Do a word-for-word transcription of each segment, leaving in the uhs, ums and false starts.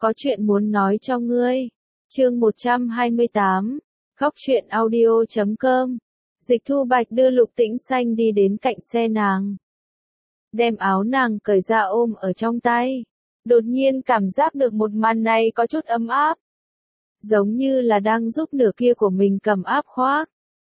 có chuyện muốn nói cho ngươi. Chương một trăm hai mươi tám, Góc truyện audio chấm com. Dịch Thu Bạch đưa Lục Tĩnh Xanh đi đến cạnh xe nàng. Đem áo nàng cởi ra ôm ở trong tay. Đột nhiên cảm giác được một màn này có chút ấm áp. Giống như là đang giúp nửa kia của mình cầm áp khoác.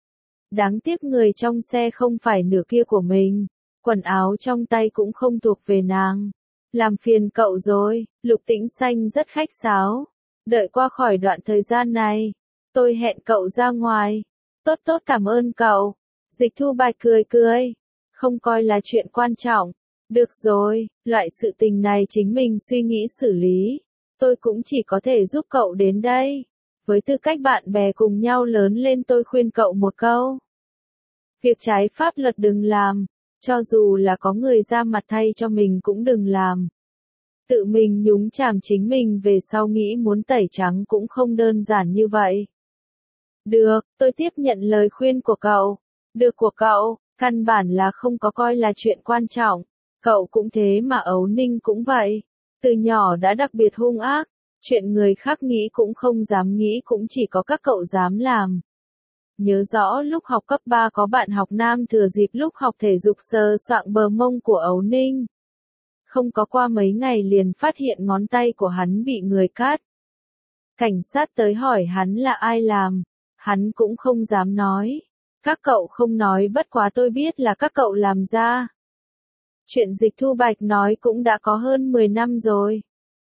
Đáng tiếc người trong xe không phải nửa kia của mình. Quần áo trong tay cũng không thuộc về nàng. Làm phiền cậu rồi, Lục Tĩnh Xanh rất khách sáo. Đợi qua khỏi đoạn thời gian này, tôi hẹn cậu ra ngoài. Tốt tốt cảm ơn cậu. Dịch Thu Bạch cười cười. Không coi là chuyện quan trọng. Được rồi, loại sự tình này chính mình suy nghĩ xử lý. Tôi cũng chỉ có thể giúp cậu đến đây. Với tư cách bạn bè cùng nhau lớn lên tôi khuyên cậu một câu. Việc trái pháp luật đừng làm. Cho dù là có người ra mặt thay cho mình cũng đừng làm. Tự mình nhúng chàm chính mình về sau nghĩ muốn tẩy trắng cũng không đơn giản như vậy. Được, tôi tiếp nhận lời khuyên của cậu. Được của cậu, căn bản là không có coi là chuyện quan trọng. Cậu cũng thế mà Ấu Ninh cũng vậy. Từ nhỏ đã đặc biệt hung ác. Chuyện người khác nghĩ cũng không dám nghĩ cũng chỉ có các cậu dám làm. Nhớ rõ lúc học cấp ba có bạn học nam thừa dịp lúc học thể dục sờ soạng bờ mông của Ấu Ninh. Không có qua mấy ngày liền phát hiện ngón tay của hắn bị người cắt. Cảnh sát tới hỏi hắn là ai làm. Hắn cũng không dám nói. Các cậu không nói bất quá tôi biết là các cậu làm ra. Chuyện Dịch Thu Bạch nói cũng đã có hơn mười năm rồi.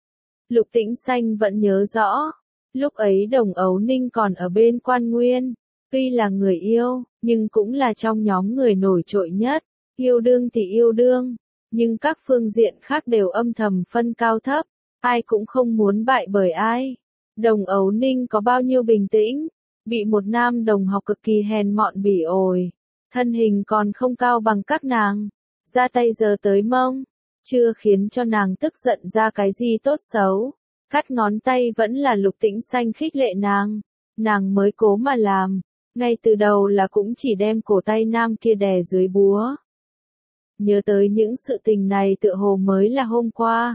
Lục Tĩnh Xanh vẫn nhớ rõ. Lúc ấy Đồng Ấu Ninh còn ở bên Quan Nguyên. Tuy là người yêu, nhưng cũng là trong nhóm người nổi trội nhất. Yêu đương thì yêu đương. Nhưng các phương diện khác đều âm thầm phân cao thấp. Ai cũng không muốn bại bởi ai. Đồng Ấu Ninh có bao nhiêu bình tĩnh. Bị một nam đồng học cực kỳ hèn mọn bỉ ổi. Thân hình còn không cao bằng các nàng. Ra tay giờ tới mông. Chưa khiến cho nàng tức giận ra cái gì tốt xấu. Cắt ngón tay vẫn là Lục Tĩnh Xanh khích lệ nàng. Nàng mới cố mà làm. Ngay từ đầu là cũng chỉ đem cổ tay nam kia đè dưới búa. Nhớ tới những sự tình này tựa hồ mới là hôm qua.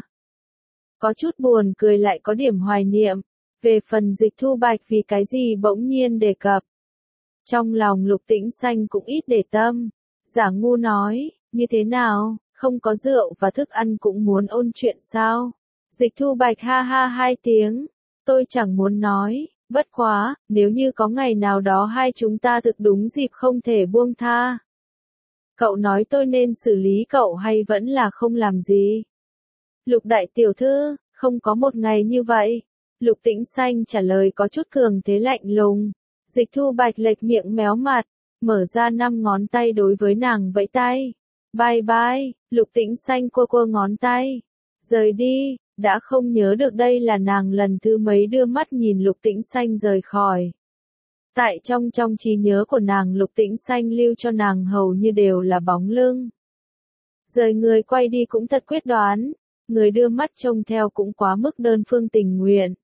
Có chút buồn cười lại có điểm hoài niệm. Về phần Dịch Thu Bạch vì cái gì bỗng nhiên đề cập. Trong lòng Lục Tĩnh Xanh cũng ít để tâm. Giả ngu nói, như thế nào, không có rượu và thức ăn cũng muốn ôn chuyện sao? Dịch Thu Bạch ha ha hai tiếng. Tôi chẳng muốn nói, bất quá, nếu như có ngày nào đó hai chúng ta thực đúng dịp không thể buông tha. Cậu nói tôi nên xử lý cậu hay vẫn là không làm gì? Lục đại tiểu thư, không có một ngày như vậy. Lục Tĩnh Xanh trả lời có chút cường thế lạnh lùng. Dịch Thu Bạch lệch miệng méo mặt, mở ra năm ngón tay đối với nàng vẫy tay. Bye bye, Lục Tĩnh Xanh cua cua ngón tay. Rời đi, đã không nhớ được đây là nàng lần thứ mấy đưa mắt nhìn Lục Tĩnh Xanh rời khỏi. Tại trong trong trí nhớ của nàng Lục Tĩnh Xanh lưu cho nàng hầu như đều là bóng lưng. Rời người quay đi cũng thật quyết đoán, người đưa mắt trông theo cũng quá mức đơn phương tình nguyện.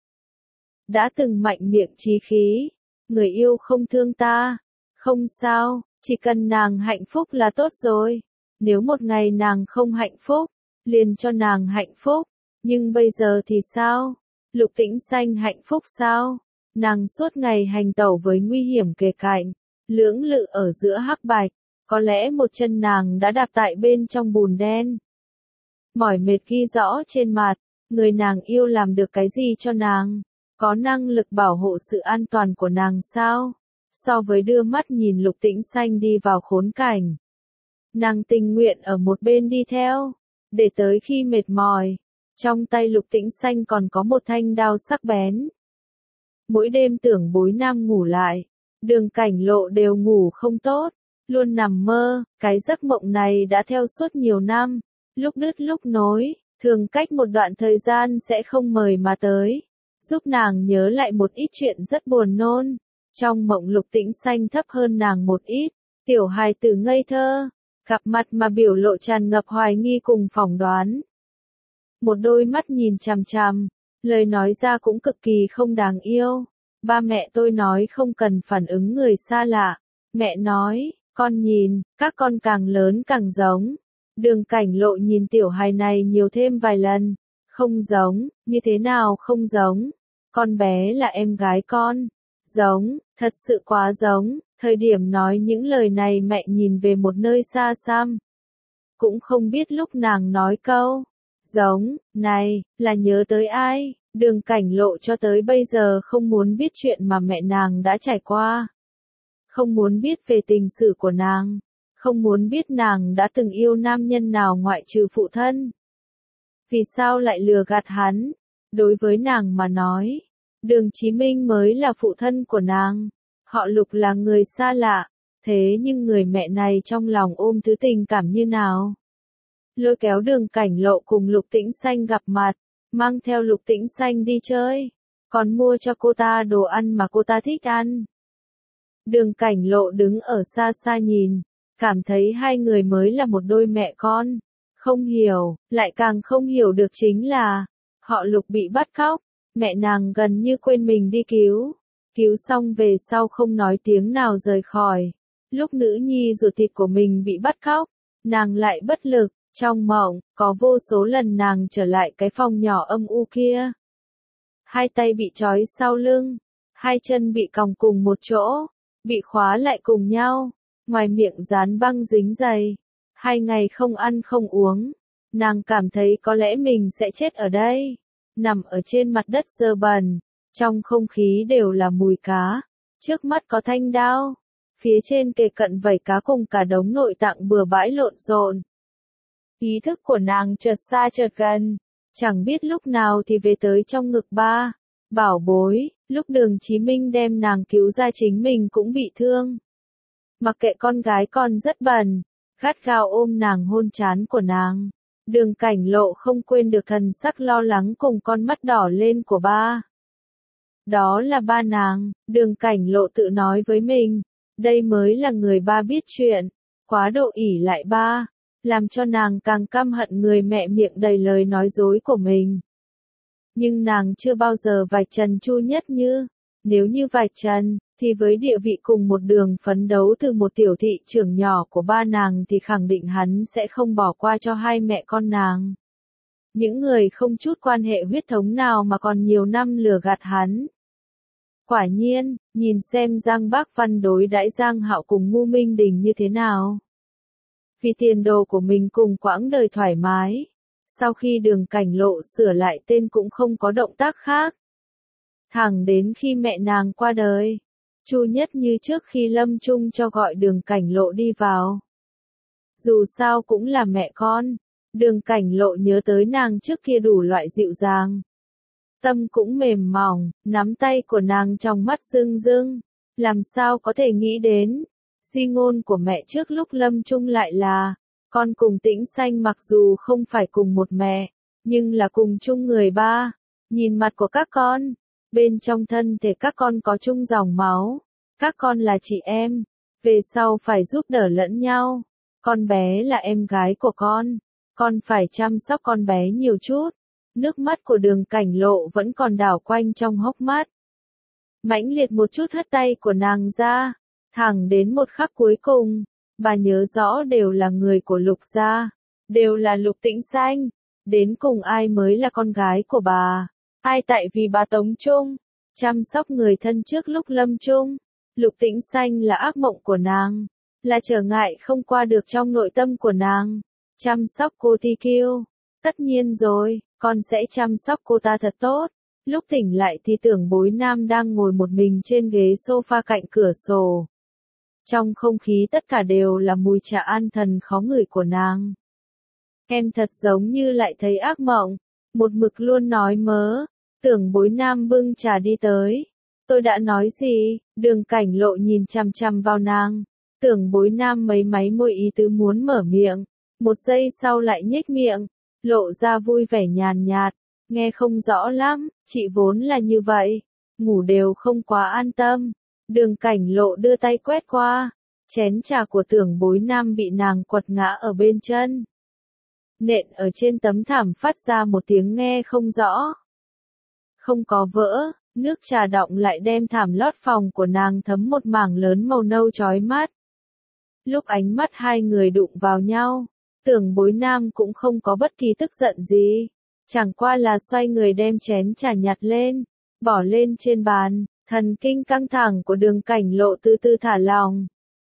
Đã từng mạnh miệng chí khí, người yêu không thương ta, không sao, chỉ cần nàng hạnh phúc là tốt rồi. Nếu một ngày nàng không hạnh phúc, liền cho nàng hạnh phúc, nhưng bây giờ thì sao? Lục Tĩnh Xanh hạnh phúc sao? Nàng suốt ngày hành tẩu với nguy hiểm kề cạnh, lưỡng lự ở giữa hắc bạch, có lẽ một chân nàng đã đạp tại bên trong bùn đen. Mỏi mệt ghi rõ trên mặt, người nàng yêu làm được cái gì cho nàng? Có năng lực bảo hộ sự an toàn của nàng sao? So với đưa mắt nhìn Lục Tĩnh Xanh đi vào khốn cảnh. Nàng tình nguyện ở một bên đi theo, để tới khi mệt mỏi. Trong tay Lục Tĩnh Xanh còn có một thanh đao sắc bén. Mỗi đêm tưởng bối nam ngủ lại, Đường Cảnh Lộ đều ngủ không tốt, luôn nằm mơ, cái giấc mộng này đã theo suốt nhiều năm, lúc đứt lúc nối, thường cách một đoạn thời gian sẽ không mời mà tới, giúp nàng nhớ lại một ít chuyện rất buồn nôn. Trong mộng Lục Tĩnh Xanh thấp hơn nàng một ít, tiểu hài tử ngây thơ, gặp mặt mà biểu lộ tràn ngập hoài nghi cùng phỏng đoán. Một đôi mắt nhìn chằm chằm, lời nói ra cũng cực kỳ không đáng yêu. Ba mẹ tôi nói không cần phản ứng người xa lạ. Mẹ nói, con nhìn, các con càng lớn càng giống. Đường Cảnh Lộ nhìn tiểu hài này nhiều thêm vài lần. Không giống, như thế nào không giống? Con bé là em gái con. Giống, thật sự quá giống. Thời điểm nói những lời này mẹ nhìn về một nơi xa xăm. Cũng không biết lúc nàng nói câu giống này là nhớ tới ai. Đường Cảnh Lộ cho tới bây giờ không muốn biết chuyện mà mẹ nàng đã trải qua. Không muốn biết về tình sự của nàng. Không muốn biết nàng đã từng yêu nam nhân nào ngoại trừ phụ thân. Vì sao lại lừa gạt hắn? Đối với nàng mà nói, Đường Chí Minh mới là phụ thân của nàng. Họ Lục là người xa lạ. Thế nhưng người mẹ này trong lòng ôm thứ tình cảm như nào? Lôi kéo Đường Cảnh Lộ cùng Lục Tĩnh Xanh gặp mặt, mang theo Lục Tĩnh Xanh đi chơi, còn mua cho cô ta đồ ăn mà cô ta thích ăn. Đường Cảnh Lộ đứng ở xa xa nhìn, cảm thấy hai người mới là một đôi mẹ con. Không hiểu, lại càng không hiểu được chính là, họ Lục bị bắt cóc, mẹ nàng gần như quên mình đi cứu. Cứu xong về sau không nói tiếng nào rời khỏi. Lúc nữ nhi ruột thịt của mình bị bắt cóc, nàng lại bất lực. Trong mộng, có vô số lần nàng trở lại cái phòng nhỏ âm u kia. Hai tay bị trói sau lưng, hai chân bị còng cùng một chỗ, bị khóa lại cùng nhau, ngoài miệng dán băng dính dày. Hai ngày không ăn không uống, nàng cảm thấy có lẽ mình sẽ chết ở đây. Nằm ở trên mặt đất dơ bẩn, trong không khí đều là mùi cá, trước mắt có thanh đao, phía trên kề cận vảy cá cùng cả đống nội tạng bừa bãi lộn xộn. Ý thức của nàng chợt xa chợt gần, chẳng biết lúc nào thì về tới trong ngực ba. Bảo bối, lúc Đường Chí Minh đem nàng cứu ra chính mình cũng bị thương. Mặc kệ con gái con rất bẩn, gắt gao ôm nàng hôn trán của nàng. Đường Cảnh Lộ không quên được thần sắc lo lắng cùng con mắt đỏ lên của ba. Đó là ba nàng, Đường Cảnh Lộ tự nói với mình, đây mới là người ba biết chuyện, quá độ ỷ lại ba. Làm cho nàng càng căm hận người mẹ miệng đầy lời nói dối của mình. Nhưng nàng chưa bao giờ vạch trần Chu Nhất Như. Nếu như vạch trần, thì với địa vị cùng một đường phấn đấu từ một tiểu thị trưởng nhỏ của ba nàng thì khẳng định hắn sẽ không bỏ qua cho hai mẹ con nàng. Những người không chút quan hệ huyết thống nào mà còn nhiều năm lừa gạt hắn. Quả nhiên, nhìn xem Giang Bác Văn đối đãi Giang Hạo cùng Ngô Minh Đình như thế nào. Vì tiền đồ của mình cùng quãng đời thoải mái, sau khi Đường Cảnh Lộ sửa lại tên cũng không có động tác khác. Thẳng đến khi mẹ nàng qua đời, Chu Nhất Như trước khi lâm chung cho gọi Đường Cảnh Lộ đi vào. Dù sao cũng là mẹ con, Đường Cảnh Lộ nhớ tới nàng trước kia đủ loại dịu dàng. Tâm cũng mềm mỏng, nắm tay của nàng trong mắt rưng rưng, làm sao có thể nghĩ đến. Di ngôn của mẹ trước lúc lâm chung lại là, con cùng Tĩnh Xanh mặc dù không phải cùng một mẹ, nhưng là cùng chung người ba. Nhìn mặt của các con, bên trong thân thể các con có chung dòng máu, các con là chị em, về sau phải giúp đỡ lẫn nhau. Con bé là em gái của con, con phải chăm sóc con bé nhiều chút. Nước mắt của Đường Cảnh Lộ vẫn còn đảo quanh trong hốc mắt. Mãnh liệt một chút hất tay của nàng ra. Thẳng đến một khắc cuối cùng, bà nhớ rõ đều là người của Lục gia, đều là Lục Tĩnh Xanh, đến cùng ai mới là con gái của bà, ai tại vì bà Tống Trung, chăm sóc người thân trước lúc lâm chung. Lục Tĩnh Xanh là ác mộng của nàng, là trở ngại không qua được trong nội tâm của nàng, chăm sóc cô Ti Kiêu, tất nhiên rồi, con sẽ chăm sóc cô ta thật tốt. Lúc tỉnh lại thì tưởng Bối Nam đang ngồi một mình trên ghế sofa cạnh cửa sổ. Trong không khí tất cả đều là mùi trà an thần khó ngửi của nàng. Em thật giống như lại thấy ác mộng, một mực luôn nói mớ, tưởng Bối Nam bưng trà đi tới. Tôi đã nói gì? Đường Cảnh Lộ nhìn chằm chằm vào nàng, tưởng Bối Nam mấy máy môi ý tứ muốn mở miệng, một giây sau lại nhếch miệng, lộ ra vui vẻ nhàn nhạt, nghe không rõ lắm, chị vốn là như vậy, ngủ đều không quá an tâm. Đường Cảnh Lộ đưa tay quét qua, chén trà của tưởng Bối Nam bị nàng quật ngã ở bên chân. Nện ở trên tấm thảm phát ra một tiếng nghe không rõ. Không có vỡ, nước trà đọng lại đem thảm lót phòng của nàng thấm một mảng lớn màu nâu chói mắt. Lúc ánh mắt hai người đụng vào nhau, tưởng Bối Nam cũng không có bất kỳ tức giận gì, Chẳng qua là xoay người đem chén trà nhặt lên, bỏ lên trên bàn, thần kinh căng thẳng của Đường Cảnh Lộ từ từ thả lỏng.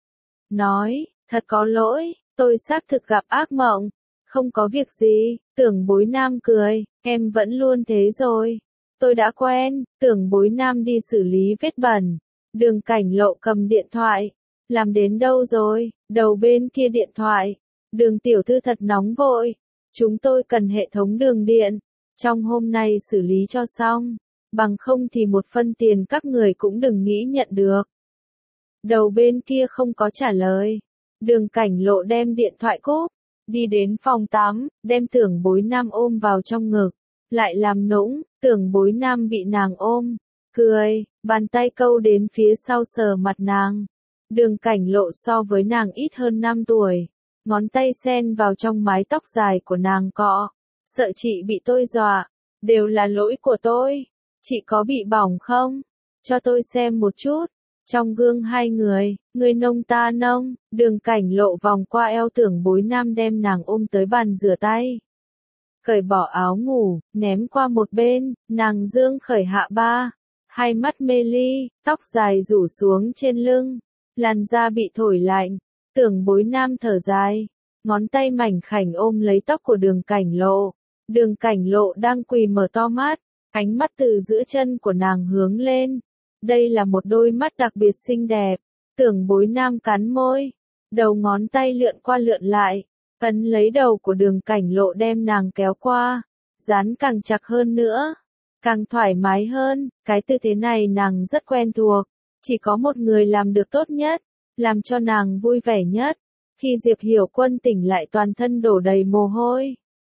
Nói, thật có lỗi, tôi xác thực gặp ác mộng, không có việc gì. Tưởng Bối Nam cười, em vẫn luôn thế rồi. Tôi đã quen. Tưởng Bối Nam đi xử lý vết bẩn. Đường Cảnh Lộ cầm điện thoại. Làm đến đâu rồi? Đầu bên kia điện thoại. Đường tiểu thư thật nóng vội. Chúng tôi cần hệ thống đường điện. Trong hôm nay xử lý cho xong. Bằng không thì một phân tiền các người cũng đừng nghĩ nhận được. Đầu bên kia không có trả lời. Đường Cảnh Lộ đem điện thoại cúp. Đi đến phòng tắm, đem Tưởng Bối Nam ôm vào trong ngực. Lại làm nũng, Tưởng Bối Nam bị nàng ôm. Cười, bàn tay câu đến phía sau sờ mặt nàng. Đường Cảnh Lộ so với nàng ít hơn năm tuổi. Ngón tay sen vào trong mái tóc dài của nàng cọ. Sợ chị bị tôi dọa. Đều là lỗi của tôi. Chị có bị bỏng không? Cho tôi xem một chút. Trong gương hai người, người nông ta nông, Đường Cảnh Lộ vòng qua eo Tưởng Bối Nam đem nàng ôm tới bàn rửa tay. Cởi bỏ áo ngủ, ném qua một bên, nàng dương khởi hạ ba. Hai mắt mê ly, tóc dài rủ xuống trên lưng. Làn da bị thổi lạnh. Tưởng Bối Nam thở dài. Ngón tay mảnh khảnh ôm lấy tóc của Đường Cảnh Lộ. Đường Cảnh Lộ đang quỳ mở to mắt. Ánh mắt từ giữa chân của nàng hướng lên. Đây là một đôi mắt đặc biệt xinh đẹp. Tưởng Bối Nam cắn môi. Đầu ngón tay lượn qua lượn lại. Ấn lấy đầu của Đường Cảnh Lộ đem nàng kéo qua. Dán càng chặt hơn nữa. Càng thoải mái hơn. Cái tư thế này nàng rất quen thuộc. Chỉ có một người làm được tốt nhất. Làm cho nàng vui vẻ nhất. Khi Diệp Hiểu Quân tỉnh lại toàn thân đổ đầy mồ hôi.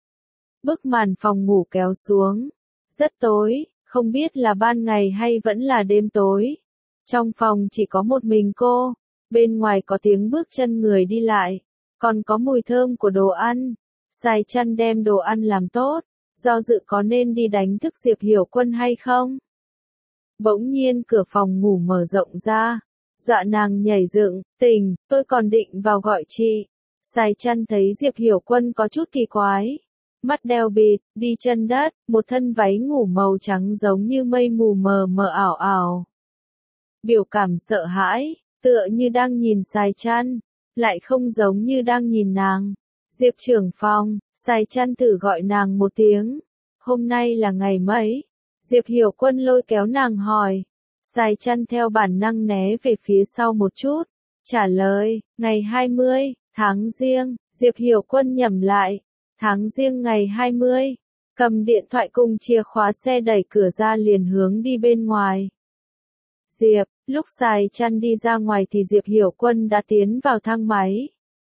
Bức màn phòng ngủ kéo xuống. Rất tối. Không biết là ban ngày hay vẫn là đêm tối. Trong phòng chỉ có một mình cô. Bên ngoài có tiếng bước chân người đi lại. Còn có mùi thơm của đồ ăn. Sài Chăn đem đồ ăn làm tốt. Do dự có nên đi đánh thức Diệp Hiểu Quân hay không? Bỗng nhiên cửa phòng ngủ mở rộng ra. Dọa nàng nhảy dựng, tỉnh, tôi còn định vào gọi chị. Sài Chăn thấy Diệp Hiểu Quân có chút kỳ quái. Mắt đeo bịt, đi chân đất, một thân váy ngủ màu trắng giống như mây mù mờ mờ ảo ảo. Biểu cảm sợ hãi, tựa như đang nhìn Sài Chăn, lại không giống như đang nhìn nàng. Diệp trưởng phòng, Sài Chăn thử gọi nàng một tiếng. Hôm nay là ngày mấy? Diệp Hiểu Quân lôi kéo nàng hỏi. Sài Chăn theo bản năng né về phía sau một chút. Trả lời, ngày hai mươi, tháng Giêng. Diệp Hiểu Quân nhẩm lại. Tháng Giêng ngày hai mươi, cầm điện thoại cùng chìa khóa xe đẩy cửa ra liền hướng đi bên ngoài. Diệp, lúc Sài Chăn đi ra ngoài thì Diệp Hiểu Quân đã tiến vào thang máy.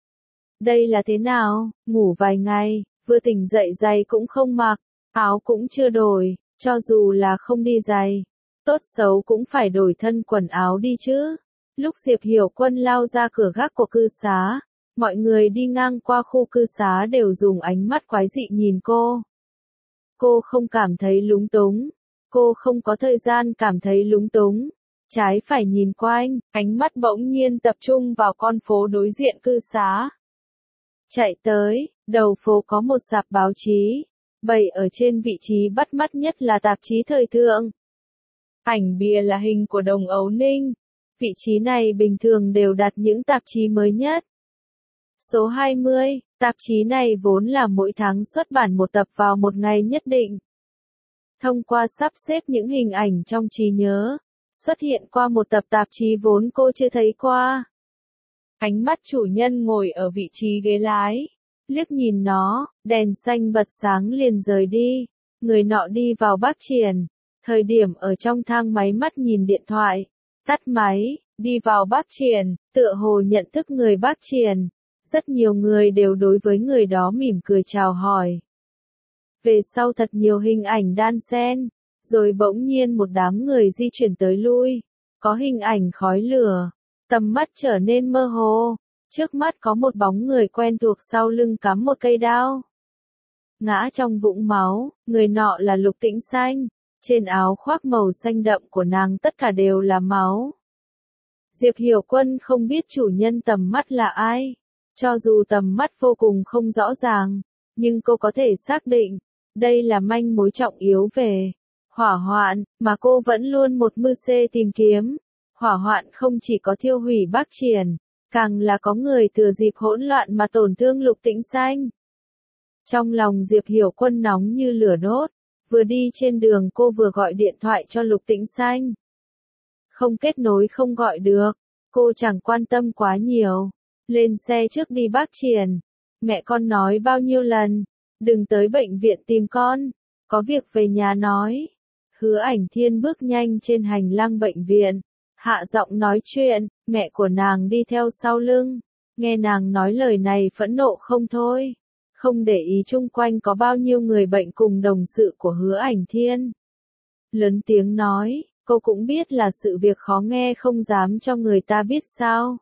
Đây là thế nào, ngủ vài ngày, vừa tỉnh dậy giày cũng không mặc, áo cũng chưa đổi, cho dù là không đi giày, tốt xấu cũng phải đổi thân quần áo đi chứ. Lúc Diệp Hiểu Quân lao ra cửa gác của cư xá, mọi người đi ngang qua khu cư xá đều dùng ánh mắt quái dị nhìn cô. Cô không cảm thấy lúng túng. Cô không có thời gian cảm thấy lúng túng. Trái phải nhìn quanh, ánh mắt bỗng nhiên tập trung vào con phố đối diện cư xá. Chạy tới, đầu phố có một sạp báo chí. Bày ở trên vị trí bắt mắt nhất là tạp chí thời thượng. Ảnh bìa là hình của Đồng Ấu Ninh. Vị trí này bình thường đều đặt những tạp chí mới nhất. Số hai mươi, tạp chí này vốn là mỗi tháng xuất bản một tập vào một ngày nhất định. Thông qua sắp xếp những hình ảnh trong trí nhớ, xuất hiện qua một tập tạp chí vốn cô chưa thấy qua. Ánh mắt chủ nhân ngồi ở vị trí ghế lái, liếc nhìn nó, đèn xanh bật sáng liền rời đi. Người nọ đi vào Bác Triển, thời điểm ở trong thang máy mắt nhìn điện thoại, tắt máy, đi vào Bác Triển, tựa hồ nhận thức người Bác Triển. Rất nhiều người đều đối với người đó mỉm cười chào hỏi. Về sau thật nhiều hình ảnh đan xen, rồi bỗng nhiên một đám người di chuyển tới lui. Có hình ảnh khói lửa, tầm mắt trở nên mơ hồ. Trước mắt có một bóng người quen thuộc sau lưng cắm một cây đao. Ngã trong vũng máu, người nọ là Lục Tĩnh Xanh. Trên áo khoác màu xanh đậm của nàng tất cả đều là máu. Diệp Hiểu Quân không biết chủ nhân tầm mắt là ai. Cho dù tầm mắt vô cùng không rõ ràng, nhưng cô có thể xác định, Đây là manh mối trọng yếu về hỏa hoạn, mà cô vẫn luôn một mưu xê tìm kiếm. Hỏa hoạn không chỉ có thiêu hủy Bắc Triển, càng là có người thừa dịp hỗn loạn mà tổn thương Lục Tĩnh Xanh. Trong lòng Diệp Hiểu Quân nóng như lửa đốt, vừa đi trên đường cô vừa gọi điện thoại cho Lục Tĩnh Xanh. Không kết nối không gọi được, cô chẳng quan tâm quá nhiều. Lên xe trước đi Bắc Triển. Mẹ con nói bao nhiêu lần, đừng tới bệnh viện tìm con, có việc về nhà nói. Hứa Ảnh Thiên bước nhanh trên hành lang bệnh viện, hạ giọng nói chuyện, mẹ của nàng đi theo sau lưng. Nghe nàng nói lời này phẫn nộ không thôi, không để ý chung quanh có bao nhiêu người bệnh cùng đồng sự của Hứa Ảnh Thiên. Lớn tiếng nói, cô cũng biết là sự việc khó nghe không dám cho người ta biết sao.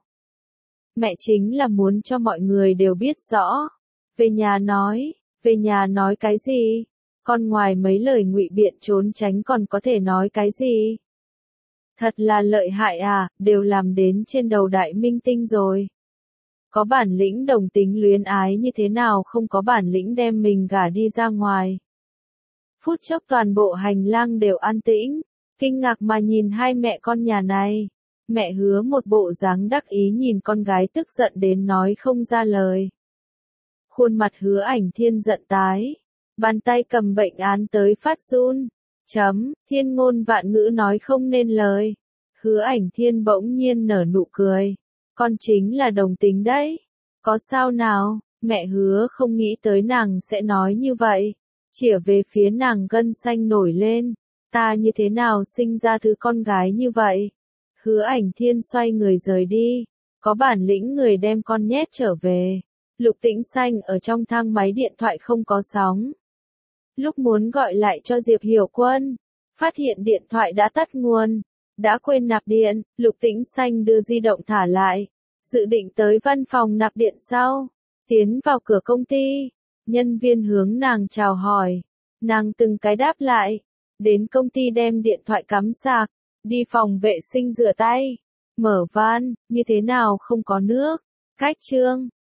Mẹ chính là muốn cho mọi người đều biết rõ. Về nhà nói, về nhà nói cái gì? Con ngoài mấy lời ngụy biện trốn tránh còn có thể nói cái gì? Thật là lợi hại à, đều làm đến trên đầu đại minh tinh rồi. Có bản lĩnh đồng tính luyến ái như thế nào không có bản lĩnh đem mình gả đi ra ngoài. Phút chốc toàn bộ hành lang đều an tĩnh, kinh ngạc mà nhìn hai mẹ con nhà này. Mẹ Hứa một bộ dáng đắc ý nhìn con gái tức giận đến nói không ra lời. Khuôn mặt Hứa Ảnh Thiên giận tái, bàn tay cầm bệnh án tới phát run. Chấm, thiên ngôn vạn ngữ nói không nên lời. Hứa Ảnh Thiên bỗng nhiên nở nụ cười. Con chính là đồng tính đấy. Có sao nào, mẹ Hứa không nghĩ tới nàng sẽ nói như vậy. Chĩa về phía nàng gân xanh nổi lên. Ta như thế nào sinh ra thứ con gái như vậy? Hứa Ảnh Thiên xoay người rời đi. Có bản lĩnh người đem con nhét trở về. Lục Tĩnh Xanh ở trong thang máy điện thoại không có sóng. Lúc muốn gọi lại cho Diệp Hiểu Quân, phát hiện điện thoại đã tắt nguồn, đã quên nạp điện. Lục Tĩnh Xanh đưa di động thả lại, dự định tới văn phòng nạp điện sau. Tiến vào cửa công ty, nhân viên hướng nàng chào hỏi, nàng từng cái đáp lại. Đến công ty đem điện thoại cắm sạc, đi phòng vệ sinh rửa tay, mở van, như thế nào không có nước, cách trương.